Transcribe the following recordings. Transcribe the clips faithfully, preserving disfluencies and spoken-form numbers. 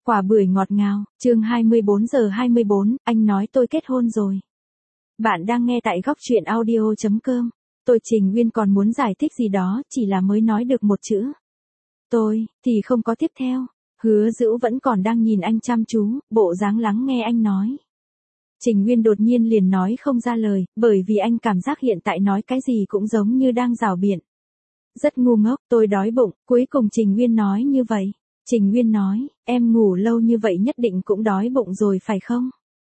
Quả bưởi ngọt ngào, chương hai mươi bốn giờ hai mươi bốn, anh nói tôi kết hôn rồi. Bạn đang nghe tại góc truyện audio chấm com. Tôi Trình Nguyên còn muốn giải thích gì đó, chỉ là mới nói được một chữ. Tôi, thì không có tiếp theo. Hứa Dữu vẫn còn đang nhìn anh chăm chú, bộ dáng lắng nghe anh nói. Trình Nguyên đột nhiên liền nói không ra lời, bởi vì anh cảm giác hiện tại nói cái gì cũng giống như đang rảo biện. Rất ngu ngốc, tôi đói bụng, cuối cùng Trình Nguyên nói như vậy. Trình Nguyên nói, em ngủ lâu như vậy nhất định cũng đói bụng rồi phải không?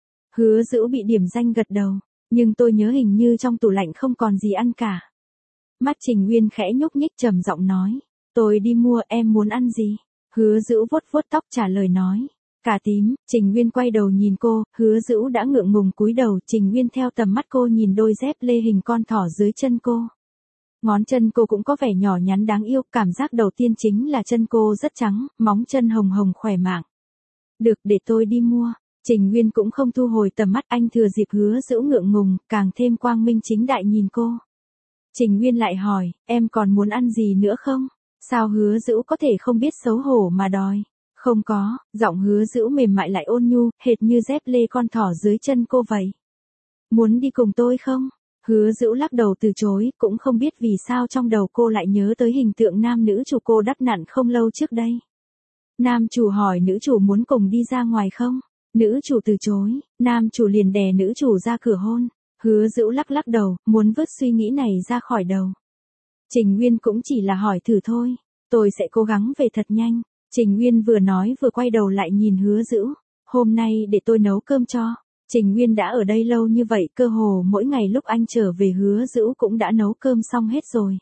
Hứa Dữu bị điểm danh gật đầu, nhưng tôi nhớ hình như trong tủ lạnh không còn gì ăn cả. Mắt Trình Nguyên khẽ nhúc nhích trầm giọng nói, tôi đi mua, em muốn ăn gì? Hứa Dữu vuốt vuốt tóc trả lời nói, cà tím. Trình Nguyên quay đầu nhìn cô, Hứa Dữu đã ngượng ngùng cúi đầu, Trình Nguyên theo tầm mắt cô nhìn đôi dép lê hình con thỏ dưới chân cô. Ngón chân cô cũng có vẻ nhỏ nhắn đáng yêu, cảm giác đầu tiên chính là chân cô rất trắng, móng chân hồng hồng khỏe mạnh. Được, để tôi đi mua. Trình Nguyên cũng không thu hồi tầm mắt, anh thừa dịp Hứa Dữu ngượng ngùng, càng thêm quang minh chính đại nhìn cô. Trình Nguyên lại hỏi, em còn muốn ăn gì nữa không? Sao Hứa Dữu có thể không biết xấu hổ mà đòi? Không có, giọng Hứa Dữu mềm mại lại ôn nhu, hệt như dép lê con thỏ dưới chân cô vậy. Muốn đi cùng tôi không? Hứa Dữu lắc đầu từ chối, cũng không biết vì sao trong đầu cô lại nhớ tới hình tượng nam nữ chủ cô đắp nặn không lâu trước đây. Nam chủ hỏi nữ chủ muốn cùng đi ra ngoài không? Nữ chủ từ chối, nam chủ liền đè nữ chủ ra cửa hôn. Hứa Dữu lắc lắc đầu, muốn vứt suy nghĩ này ra khỏi đầu. Trình Nguyên cũng chỉ là hỏi thử thôi, tôi sẽ cố gắng về thật nhanh. Trình Nguyên vừa nói vừa quay đầu lại nhìn Hứa Dữu, hôm nay để tôi nấu cơm cho. Trình Nguyên đã ở đây lâu như vậy, cơ hồ mỗi ngày lúc anh trở về Hứa Dữu cũng đã nấu cơm xong hết rồi.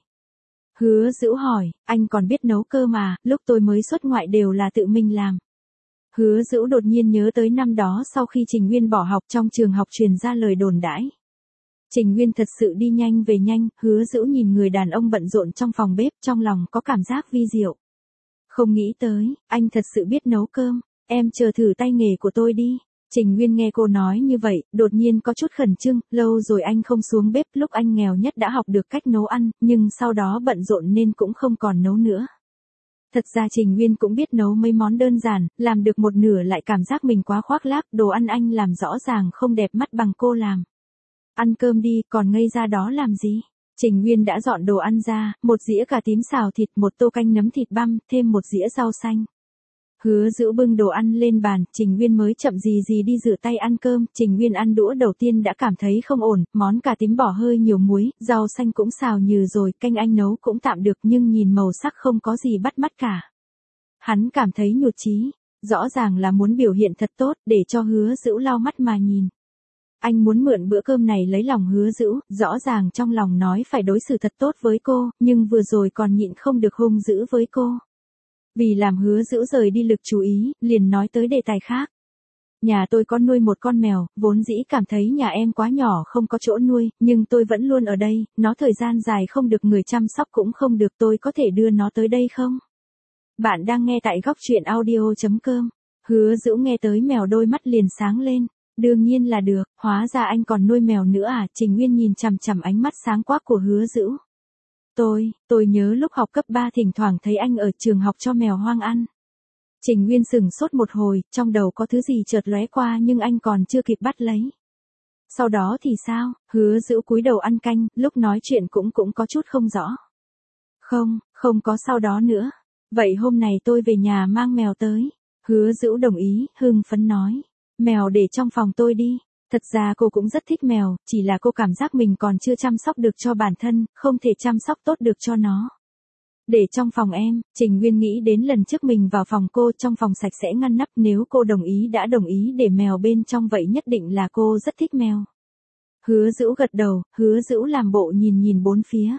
Hứa Dữu hỏi, anh còn biết nấu cơm à, lúc tôi mới xuất ngoại đều là tự mình làm. Hứa Dữu đột nhiên nhớ tới năm đó sau khi Trình Nguyên bỏ học trong trường học truyền ra lời đồn đãi. Trình Nguyên thật sự đi nhanh về nhanh, Hứa Dữu nhìn người đàn ông bận rộn trong phòng bếp, trong lòng có cảm giác vi diệu. Không nghĩ tới, anh thật sự biết nấu cơm, em chờ thử tay nghề của tôi đi. Trình Nguyên nghe cô nói như vậy, đột nhiên có chút khẩn trương, lâu rồi anh không xuống bếp, lúc anh nghèo nhất đã học được cách nấu ăn, nhưng sau đó bận rộn nên cũng không còn nấu nữa. Thật ra Trình Nguyên cũng biết nấu mấy món đơn giản, làm được một nửa lại cảm giác mình quá khoác lác, đồ ăn anh làm rõ ràng không đẹp mắt bằng cô làm. Ăn cơm đi, còn ngây ra đó làm gì? Trình Nguyên đã dọn đồ ăn ra, một dĩa cà tím xào thịt, một tô canh nấm thịt băm, thêm một dĩa rau xanh. Hứa Dữu bưng đồ ăn lên bàn, Trình Nguyên mới chậm gì gì đi rửa tay ăn cơm. Trình Nguyên ăn đũa đầu tiên đã cảm thấy không ổn, món cà tím bỏ hơi nhiều muối, rau xanh cũng xào nhừ rồi, canh anh nấu cũng tạm được nhưng nhìn màu sắc không có gì bắt mắt cả. Hắn cảm thấy nhụt chí, rõ ràng là muốn biểu hiện thật tốt để cho Hứa Dữu lau mắt mà nhìn. Anh muốn mượn bữa cơm này lấy lòng Hứa Dữu, rõ ràng trong lòng nói phải đối xử thật tốt với cô, nhưng vừa rồi còn nhịn không được hung dữ với cô. Vì làm Hứa Dữu rời đi lực chú ý, liền nói tới đề tài khác. Nhà tôi có nuôi một con mèo, vốn dĩ cảm thấy nhà em quá nhỏ không có chỗ nuôi, nhưng tôi vẫn luôn ở đây, nó thời gian dài không được người chăm sóc cũng không được, tôi có thể đưa nó tới đây không? Bạn đang nghe tại góc truyện audio chấm com. Hứa Dữu nghe tới mèo đôi mắt liền sáng lên. Đương nhiên là được, hóa ra anh còn nuôi mèo nữa à? Trình Nguyên nhìn chằm chằm ánh mắt sáng quắc của Hứa Dữu. Tôi, tôi nhớ lúc học cấp ba thỉnh thoảng thấy anh ở trường học cho mèo hoang ăn. Trình Nguyên sửng sốt một hồi, trong đầu có thứ gì chợt lóe qua nhưng anh còn chưa kịp bắt lấy. Sau đó thì sao? Hứa Dữu cúi đầu ăn canh, lúc nói chuyện cũng cũng có chút không rõ. Không, không có sau đó nữa. Vậy hôm này tôi về nhà mang mèo tới. Hứa Dữu đồng ý, hưng phấn nói. Mèo để trong phòng tôi đi. Thật ra cô cũng rất thích mèo, chỉ là cô cảm giác mình còn chưa chăm sóc được cho bản thân, không thể chăm sóc tốt được cho nó. Để trong phòng em. Trình Nguyên nghĩ đến lần trước mình vào phòng cô, trong phòng sạch sẽ ngăn nắp, nếu cô đồng ý đã đồng ý để mèo bên trong vậy nhất định là cô rất thích mèo. Hứa Dữu gật đầu, Hứa Dữu làm bộ nhìn nhìn bốn phía.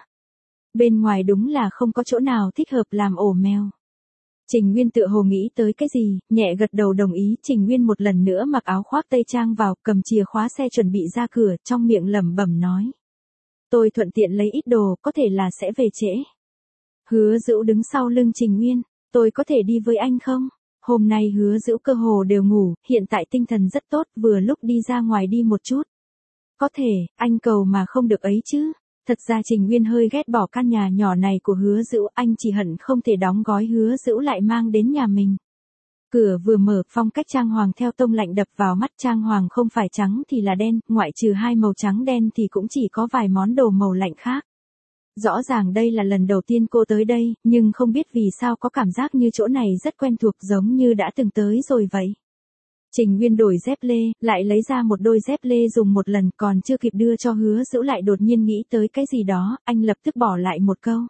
Bên ngoài đúng là không có chỗ nào thích hợp làm ổ mèo. Trình Nguyên tựa hồ nghĩ tới cái gì, nhẹ gật đầu đồng ý. Trình Nguyên một lần nữa mặc áo khoác tây trang vào, cầm chìa khóa xe chuẩn bị ra cửa, trong miệng lẩm bẩm nói. Tôi thuận tiện lấy ít đồ, có thể là sẽ về trễ. Hứa Dữu đứng sau lưng Trình Nguyên, tôi có thể đi với anh không? Hôm nay Hứa Dữu cơ hồ đều ngủ, hiện tại tinh thần rất tốt, vừa lúc đi ra ngoài đi một chút. Có thể, anh cầu mà không được ấy chứ. Thật ra Trình Nguyên hơi ghét bỏ căn nhà nhỏ này của Hứa Dữu, anh chỉ hận không thể đóng gói Hứa Dữu lại mang đến nhà mình. Cửa vừa mở, phong cách trang hoàng theo tông lạnh đập vào mắt. Trang hoàng không phải trắng thì là đen, ngoại trừ hai màu trắng đen thì cũng chỉ có vài món đồ màu lạnh khác. Rõ ràng đây là lần đầu tiên cô tới đây, nhưng không biết vì sao có cảm giác như chỗ này rất quen thuộc, giống như đã từng tới rồi vậy. Trình Nguyên đổi dép lê, lại lấy ra một đôi dép lê dùng một lần, còn chưa kịp đưa cho Hứa Dữu lại đột nhiên nghĩ tới cái gì đó, anh lập tức bỏ lại một câu.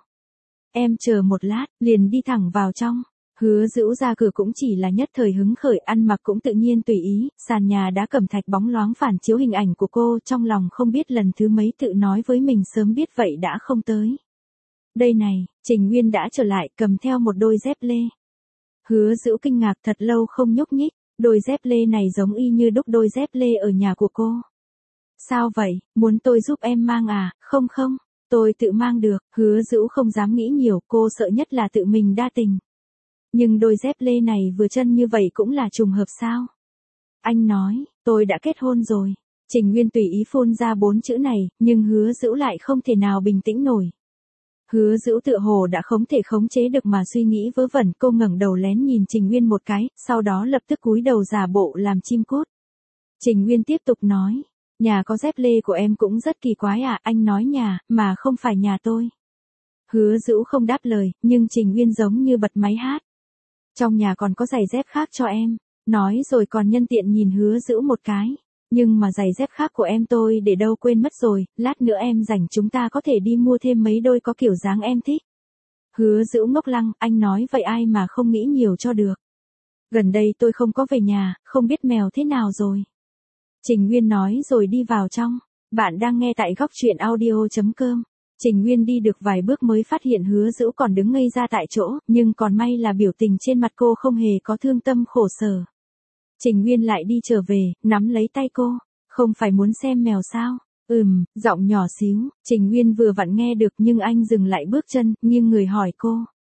Em chờ một lát, liền đi thẳng vào trong. Hứa Dữu ra cửa cũng chỉ là nhất thời hứng khởi, ăn mặc cũng tự nhiên tùy ý, sàn nhà đá cẩm thạch bóng loáng phản chiếu hình ảnh của cô, trong lòng không biết lần thứ mấy tự nói với mình sớm biết vậy đã không tới. Đây này, Trình Nguyên đã trở lại, cầm theo một đôi dép lê. Hứa Dữu kinh ngạc, thật lâu không nhúc nhích, đôi dép lê này giống y như đúc đôi dép lê ở nhà của cô. Sao vậy, muốn tôi giúp em mang à? Không không, tôi tự mang được. Hứa Dữu không dám nghĩ nhiều, cô sợ nhất là tự mình đa tình. Nhưng đôi dép lê này vừa chân như vậy cũng là trùng hợp sao? Anh nói, tôi đã kết hôn rồi. Trình Nguyên tùy ý phun ra bốn chữ này, nhưng Hứa Dữu lại không thể nào bình tĩnh nổi. Hứa Dữu tựa hồ đã không thể khống chế được mà suy nghĩ vớ vẩn, cô ngẩng đầu lén nhìn Trình Nguyên một cái, sau đó lập tức cúi đầu giả bộ làm chim cút. Trình Nguyên tiếp tục nói, nhà có dép lê của em cũng rất kỳ quái à, anh nói nhà, mà không phải nhà tôi. Hứa Dữu không đáp lời, nhưng Trình Nguyên giống như bật máy hát. Trong nhà còn có giày dép khác cho em, nói rồi còn nhân tiện nhìn Hứa Dữu một cái. Nhưng mà giày dép khác của em tôi để đâu quên mất rồi, lát nữa em rảnh chúng ta có thể đi mua thêm mấy đôi có kiểu dáng em thích. Hứa Dữu ngốc lăng, anh nói vậy ai mà không nghĩ nhiều cho được. Gần đây tôi không có về nhà, không biết mèo thế nào rồi. Trình Nguyên nói rồi đi vào trong. Bạn đang nghe tại góc truyện audio chấm com. Trình Nguyên đi được vài bước mới phát hiện Hứa Dữu còn đứng ngây ra tại chỗ, nhưng còn may là biểu tình trên mặt cô không hề có thương tâm khổ sở. Trình Nguyên lại đi trở về, nắm lấy tay cô. Không phải muốn xem mèo sao? Ừm, giọng nhỏ xíu, Trình Nguyên vừa vặn nghe được nhưng anh dừng lại bước chân, nghiêng người hỏi cô.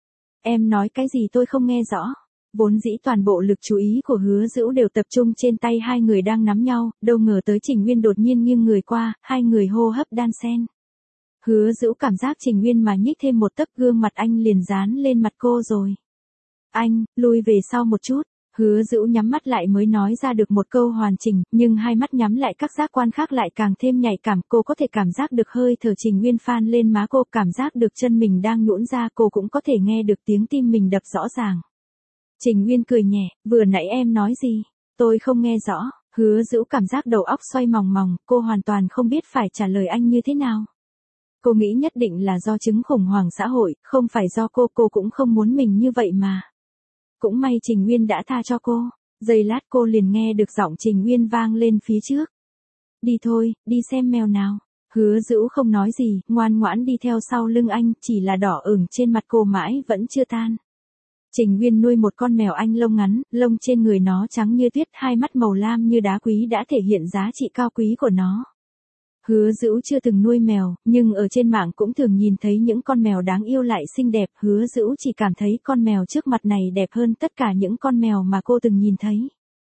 Em nói cái gì tôi không nghe rõ. Vốn dĩ toàn bộ lực chú ý của Hứa Dữu đều tập trung trên tay hai người đang nắm nhau, đâu ngờ tới Trình Nguyên đột nhiên nghiêng người qua, hai người hô hấp đan xen. Hứa Dữu cảm giác Trình Nguyên mà nhích thêm một tấc gương mặt anh liền dán lên mặt cô rồi. Anh, lui về sau một chút. Hứa Dữu nhắm mắt lại mới nói ra được một câu hoàn chỉnh, nhưng hai mắt nhắm lại các giác quan khác lại càng thêm nhạy cảm. Cô có thể cảm giác được hơi thở Trình Nguyên phan lên má cô, cảm giác được chân mình đang nhũn ra, cô cũng có thể nghe được tiếng tim mình đập rõ ràng. Trình Nguyên cười nhẹ, vừa nãy em nói gì? Tôi không nghe rõ. Hứa Dữu cảm giác đầu óc xoay mòng mòng, cô hoàn toàn không biết phải trả lời anh như thế nào. Cô nghĩ nhất định là do chứng khủng hoảng xã hội, không phải do cô, cô cũng không muốn mình như vậy mà. Cũng may Trình Nguyên đã tha cho cô. Giây lát cô liền nghe được giọng Trình Nguyên vang lên phía trước. Đi thôi, đi xem mèo nào. Hứa Dữu không nói gì, ngoan ngoãn đi theo sau lưng anh, chỉ là đỏ ửng trên mặt cô mãi vẫn chưa tan. Trình Nguyên nuôi một con mèo Anh lông ngắn, lông trên người nó trắng như tuyết, hai mắt màu lam như đá quý đã thể hiện giá trị cao quý của nó. Hứa Dữu chưa từng nuôi mèo, nhưng ở trên mạng cũng thường nhìn thấy những con mèo đáng yêu lại xinh đẹp. Hứa Dữu chỉ cảm thấy con mèo trước mặt này đẹp hơn tất cả những con mèo mà cô từng nhìn thấy.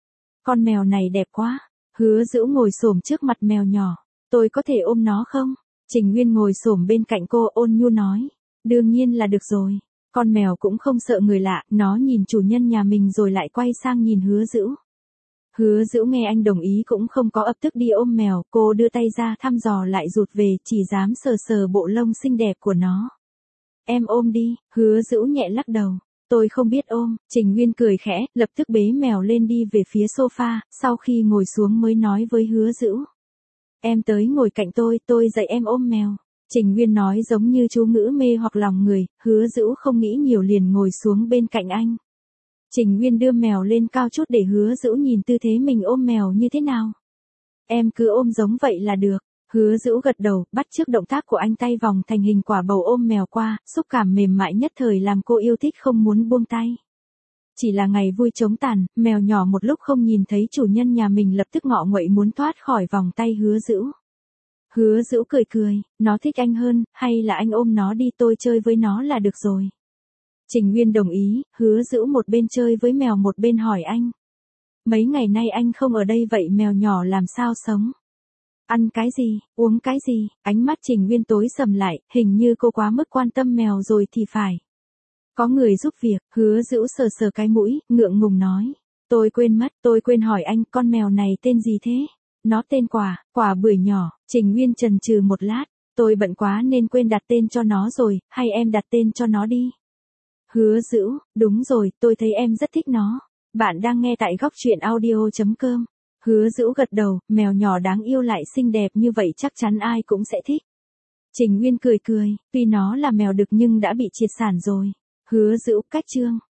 Con mèo này đẹp quá. Hứa Dữu ngồi xổm trước mặt mèo nhỏ. Tôi có thể ôm nó không? Trình Nguyên ngồi xổm bên cạnh cô ôn nhu nói. Đương nhiên là được rồi. Con mèo cũng không sợ người lạ, nó nhìn chủ nhân nhà mình rồi lại quay sang nhìn Hứa Dữu. Hứa Dữu nghe anh đồng ý cũng không có ập tức đi ôm mèo, cô đưa tay ra thăm dò lại rụt về, chỉ dám sờ sờ bộ lông xinh đẹp của nó. Em ôm đi. Hứa Dữu nhẹ lắc đầu. Tôi không biết ôm. Trình Nguyên cười khẽ, lập tức bế mèo lên đi về phía sofa, sau khi ngồi xuống mới nói với Hứa Dữu. Em tới ngồi cạnh tôi, tôi dạy em ôm mèo. Trình Nguyên nói giống như chú ngữ mê hoặc lòng người, Hứa Dữu không nghĩ nhiều liền ngồi xuống bên cạnh anh. Trình Nguyên đưa mèo lên cao chút để Hứa Dữu nhìn tư thế mình ôm mèo như thế nào. Em cứ ôm giống vậy là được. Hứa Dữu gật đầu, bắt chước động tác của anh, tay vòng thành hình quả bầu ôm mèo qua, xúc cảm mềm mại nhất thời làm cô yêu thích không muốn buông tay. Chỉ là ngày vui trống tàn, mèo nhỏ một lúc không nhìn thấy chủ nhân nhà mình lập tức ngọ nguậy muốn thoát khỏi vòng tay Hứa Dữu. Hứa Dữu cười cười, nó thích anh hơn, hay là anh ôm nó đi, tôi chơi với nó là được rồi. Trình Nguyên đồng ý, Hứa Dữu một bên chơi với mèo một bên hỏi anh. Mấy ngày nay anh không ở đây vậy mèo nhỏ làm sao sống? Ăn cái gì, uống cái gì? Ánh mắt Trình Nguyên tối sầm lại, hình như cô quá mức quan tâm mèo rồi thì phải. Có người giúp việc. Hứa Dữu sờ sờ cái mũi, ngượng ngùng nói. Tôi quên mất, tôi quên hỏi anh, con mèo này tên gì thế? Nó tên Quả, Quả bưởi nhỏ. Trình Nguyên chần chừ một lát, tôi bận quá nên quên đặt tên cho nó rồi, hay em đặt tên cho nó đi. Hứa Dữu, đúng rồi, tôi thấy em rất thích nó. Bạn đang nghe tại góc truyện audio.com. Hứa Dữu gật đầu, mèo nhỏ đáng yêu lại xinh đẹp như vậy chắc chắn ai cũng sẽ thích. Trình Nguyên cười cười, tuy nó là mèo đực nhưng đã bị triệt sản rồi. Hứa Dữu, cách chương.